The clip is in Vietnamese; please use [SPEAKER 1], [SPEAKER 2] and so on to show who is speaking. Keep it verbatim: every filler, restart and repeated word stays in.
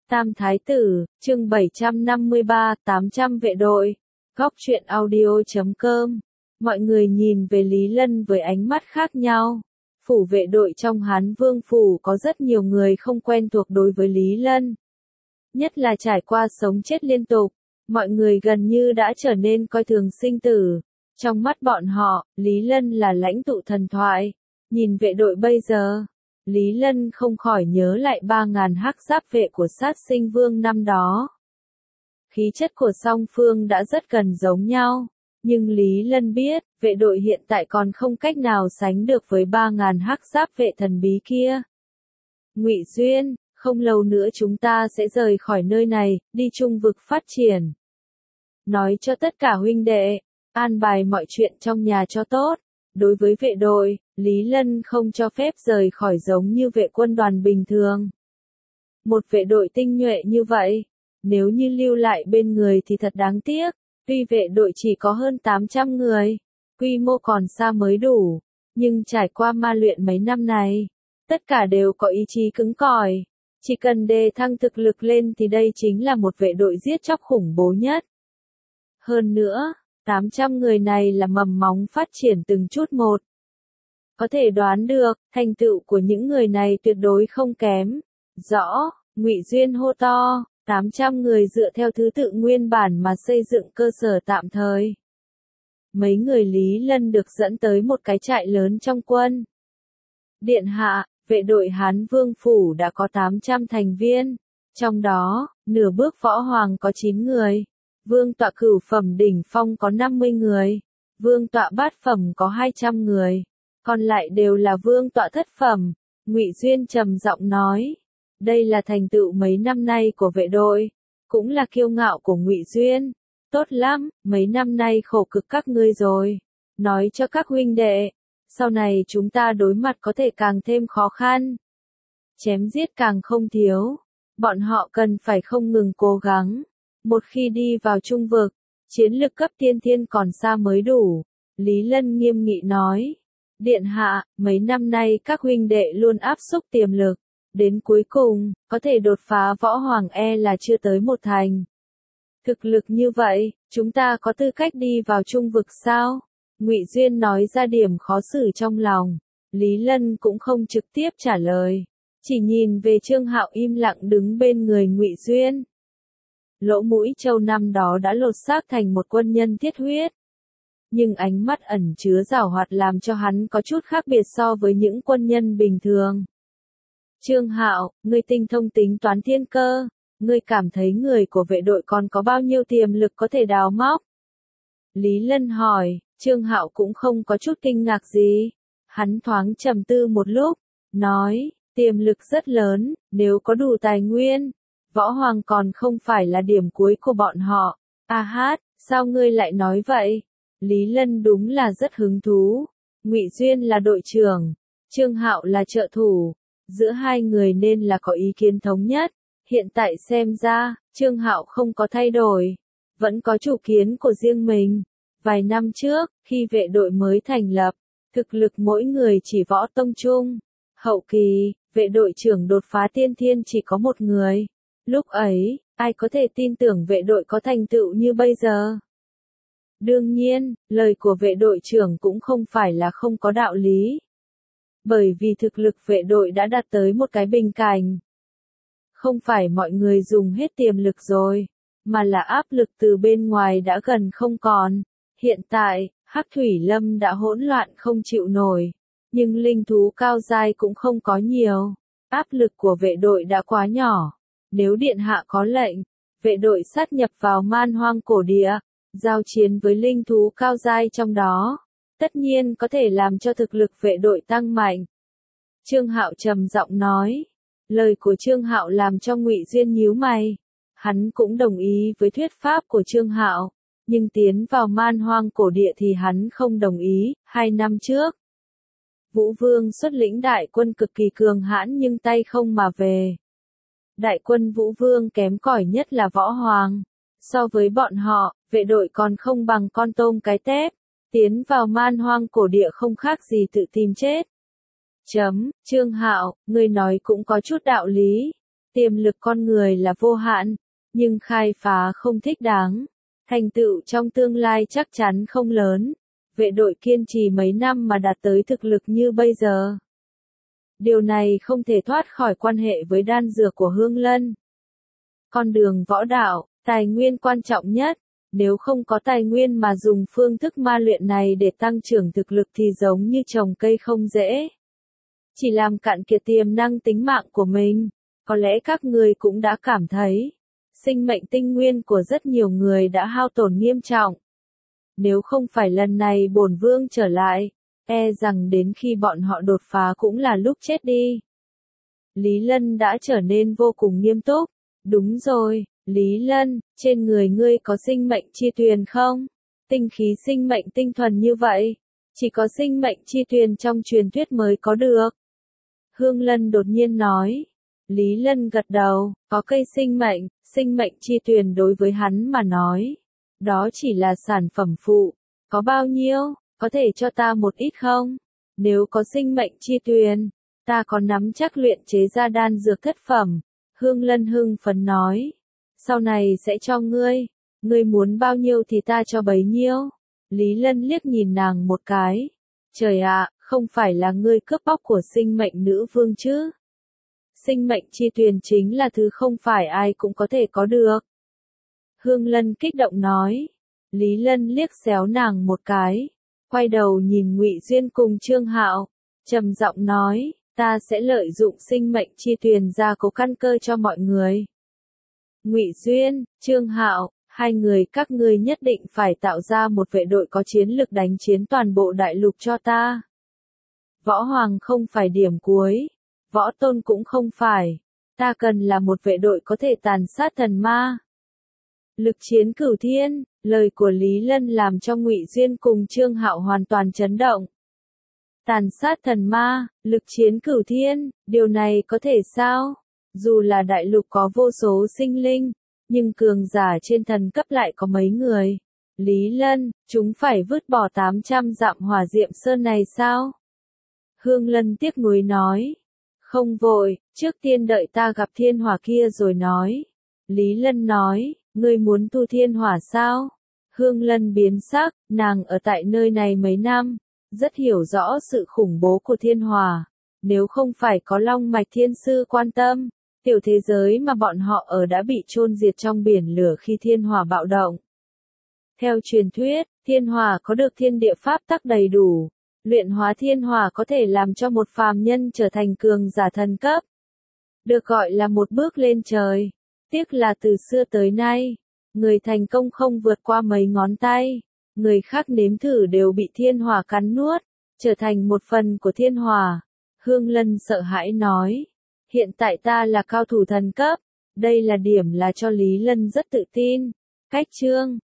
[SPEAKER 1] Tam Thái Tử, chương bảy trăm năm mươi ba, tám trăm vệ đội. Góc truyện audio chấm com. Mọi người nhìn về Lý Lân với ánh mắt khác nhau. Phủ vệ đội trong Hán Vương Phủ có rất nhiều người không quen thuộc đối với Lý Lân. Nhất là trải qua sống chết liên tục, mọi người gần như đã trở nên coi thường sinh tử. Trong mắt bọn họ, Lý Lân là lãnh tụ thần thoại. Nhìn vệ đội bây giờ, Lý Lân không khỏi nhớ lại ba ngàn hắc giáp vệ của Sát Sinh Vương năm đó. Khí chất của song phương đã rất gần giống nhau, nhưng Lý Lân biết, vệ đội hiện tại còn không cách nào sánh được với ba ngàn hắc giáp vệ thần bí kia. Ngụy Duyên, không lâu nữa chúng ta sẽ rời khỏi nơi này, đi Trung vực phát triển. Nói cho tất cả huynh đệ, an bài mọi chuyện trong nhà cho tốt. Đối với vệ đội, Lý Lân không cho phép rời khỏi giống như vệ quân đoàn bình thường. Một vệ đội tinh nhuệ như vậy, nếu như lưu lại bên người thì thật đáng tiếc. Tuy vệ đội chỉ có hơn tám trăm người, quy mô còn xa mới đủ, nhưng trải qua ma luyện mấy năm này, tất cả đều có ý chí cứng cỏi. Chỉ cần đề thăng thực lực lên thì đây chính là một vệ đội giết chóc khủng bố nhất. Hơn nữa, tám trăm người này là mầm móng phát triển từng chút một. Có thể đoán được, thành tựu của những người này tuyệt đối không kém. Rõ, Ngụy Duyên hô to, tám trăm người dựa theo thứ tự nguyên bản mà xây dựng cơ sở tạm thời. Mấy người Lý Lân được dẫn tới một cái trại lớn trong quân. Điện hạ, vệ đội Hán Vương Phủ đã có tám trăm thành viên. Trong đó, nửa bước võ hoàng có chín người. Vương tọa cửu phẩm đỉnh phong có năm mươi người. Vương tọa bát phẩm có hai trăm người. Còn lại đều là vương tọa thất phẩm. Ngụy Duyên trầm giọng nói. Đây là thành tựu mấy năm nay của vệ đội. Cũng là kiêu ngạo của Ngụy Duyên. Tốt lắm, mấy năm nay khổ cực các ngươi rồi. Nói cho các huynh đệ. Sau này chúng ta đối mặt có thể càng thêm khó khăn. Chém giết càng không thiếu. Bọn họ cần phải không ngừng cố gắng. Một khi đi vào trung vực, chiến lực cấp tiên thiên còn xa mới đủ. Lý Lân nghiêm nghị nói. Điện hạ, mấy năm nay các huynh đệ luôn áp xúc tiềm lực. Đến cuối cùng, có thể đột phá võ hoàng e là chưa tới một thành. Thực lực như vậy, chúng ta có tư cách đi vào trung vực sao? Ngụy Duyên nói ra điểm khó xử trong lòng. Lý Lân cũng không trực tiếp trả lời. Chỉ nhìn về Trương Hạo im lặng đứng bên người Ngụy Duyên. Lỗ Mũi Châu năm đó đã lột xác thành một quân nhân thiết huyết. Nhưng ánh mắt ẩn chứa giảo hoạt làm cho hắn có chút khác biệt so với những quân nhân bình thường. Trương Hạo, ngươi tinh thông tính toán thiên cơ, ngươi cảm thấy người của vệ đội còn có bao nhiêu tiềm lực có thể đào móc? Lý Lân hỏi, Trương Hạo cũng không có chút kinh ngạc gì. Hắn thoáng trầm tư một lúc, nói, tiềm lực rất lớn, nếu có đủ tài nguyên. Võ hoàng còn không phải là điểm cuối của bọn họ. A hát, sao ngươi lại nói vậy? Lý Lân đúng là rất hứng thú. Ngụy Duyên là đội trưởng, Trương Hạo là trợ thủ. Giữa hai người nên là có ý kiến thống nhất. Hiện tại xem ra, Trương Hạo không có thay đổi. Vẫn có chủ kiến của riêng mình. Vài năm trước, khi vệ đội mới thành lập, thực lực mỗi người chỉ võ tông trung. Hậu kỳ, vệ đội trưởng đột phá tiên thiên chỉ có một người. Lúc ấy, ai có thể tin tưởng vệ đội có thành tựu như bây giờ? Đương nhiên, lời của vệ đội trưởng cũng không phải là không có đạo lý. Bởi vì thực lực vệ đội đã đạt tới một cái bình cảnh. Không phải mọi người dùng hết tiềm lực rồi, mà là áp lực từ bên ngoài đã gần không còn. Hiện tại, Hắc Thủy Lâm đã hỗn loạn không chịu nổi, nhưng linh thú cao giai cũng không có nhiều. Áp lực của vệ đội đã quá nhỏ. Nếu điện hạ có lệnh, vệ đội sát nhập vào man hoang cổ địa, giao chiến với linh thú cao giai trong đó, tất nhiên có thể làm cho thực lực vệ đội tăng mạnh. Trương Hạo trầm giọng nói. Lời của Trương Hạo làm cho Ngụy Duyên nhíu mày. Hắn cũng đồng ý với thuyết pháp của Trương Hạo, nhưng tiến vào man hoang cổ địa thì hắn không đồng ý. Hai năm trước, Vũ Vương xuất lĩnh đại quân cực kỳ cường hãn nhưng tay không mà về. Đại quân Vũ Vương kém cỏi nhất là võ hoàng. So với bọn họ, vệ đội còn không bằng con tôm cái tép. Tiến vào man hoang cổ địa không khác gì tự tìm chết. Chấm, Trương Hạo, ngươi nói cũng có chút đạo lý. Tiềm lực con người là vô hạn, nhưng khai phá không thích đáng. Thành tựu trong tương lai chắc chắn không lớn. Vệ đội kiên trì mấy năm mà đạt tới thực lực như bây giờ. Điều này không thể thoát khỏi quan hệ với đan dược của Hương Lân. Con đường võ đạo, tài nguyên quan trọng nhất. Nếu không có tài nguyên mà dùng phương thức ma luyện này để tăng trưởng thực lực thì giống như trồng cây không dễ. Chỉ làm cạn kiệt tiềm năng tính mạng của mình. Có lẽ các người cũng đã cảm thấy, sinh mệnh tinh nguyên của rất nhiều người đã hao tổn nghiêm trọng. Nếu không phải lần này bổn vương trở lại, e rằng đến khi bọn họ đột phá cũng là lúc chết đi. Lý Lân đã trở nên vô cùng nghiêm túc. Đúng rồi, Lý Lân, trên người ngươi có sinh mệnh chi tuyền không? Tinh khí sinh mệnh tinh thuần như vậy, chỉ có sinh mệnh chi tuyền trong truyền thuyết mới có được. Hương Lân đột nhiên nói. Lý Lân gật đầu, có cây sinh mệnh, sinh mệnh chi tuyền đối với hắn mà nói. Đó chỉ là sản phẩm phụ. Có bao nhiêu, có thể cho ta một ít không? Nếu có sinh mệnh chi tuyền, ta có nắm chắc luyện chế ra đan dược thất phẩm. Hương Lân hưng phấn nói. Sau này sẽ cho ngươi. Ngươi muốn bao nhiêu thì ta cho bấy nhiêu. Lý Lân liếc nhìn nàng một cái. Trời ạ, không phải là ngươi cướp bóc của sinh mệnh nữ vương chứ? Sinh mệnh chi tuyền chính là thứ không phải ai cũng có thể có được. Hương Lân kích động nói. Lý Lân liếc xéo nàng một cái. Quay đầu nhìn Ngụy Duyên cùng Trương Hạo. Trầm giọng nói, ta sẽ lợi dụng sinh mệnh chi tuyền ra cố căn cơ cho mọi người. Ngụy Duyên, Trương Hạo, hai người các ngươi nhất định phải tạo ra một vệ đội có chiến lực đánh chiến toàn bộ đại lục cho ta. Võ Hoàng không phải điểm cuối. Võ Tôn cũng không phải. Ta cần là một vệ đội có thể tàn sát thần ma. Lực chiến cửu thiên, lời của Lý Lân làm cho Ngụy Duyên cùng Trương Hạo hoàn toàn chấn động. Tàn sát thần ma, lực chiến cửu thiên, điều này có thể sao? Dù là đại lục có vô số sinh linh, nhưng cường giả trên thần cấp lại có mấy người. Lý Lân, chúng phải vứt bỏ tám trăm dặm hỏa diệm sơn này sao? Hương Lân tiếc nuối nói. Không vội, trước tiên đợi ta gặp thiên hỏa kia rồi nói. Lý Lân nói, ngươi muốn tu thiên hỏa sao? Hương Lân biến sắc, nàng ở tại nơi này mấy năm, rất hiểu rõ sự khủng bố của thiên hỏa. Nếu không phải có Long Mạch Thiên Sư quan tâm, tiểu thế giới mà bọn họ ở đã bị chôn diệt trong biển lửa khi thiên hỏa bạo động. Theo truyền thuyết, thiên hỏa có được thiên địa pháp tắc đầy đủ. Luyện hóa thiên hỏa có thể làm cho một phàm nhân trở thành cường giả thần cấp. Được gọi là một bước lên trời. Tiếc là từ xưa tới nay, người thành công không vượt qua mấy ngón tay. Người khác nếm thử đều bị thiên hỏa cắn nuốt, trở thành một phần của thiên hỏa. Hương Lân sợ hãi nói. Hiện tại ta là cao thủ thần cấp. Đây là điểm là cho Lý Lân rất tự tin. Cách chương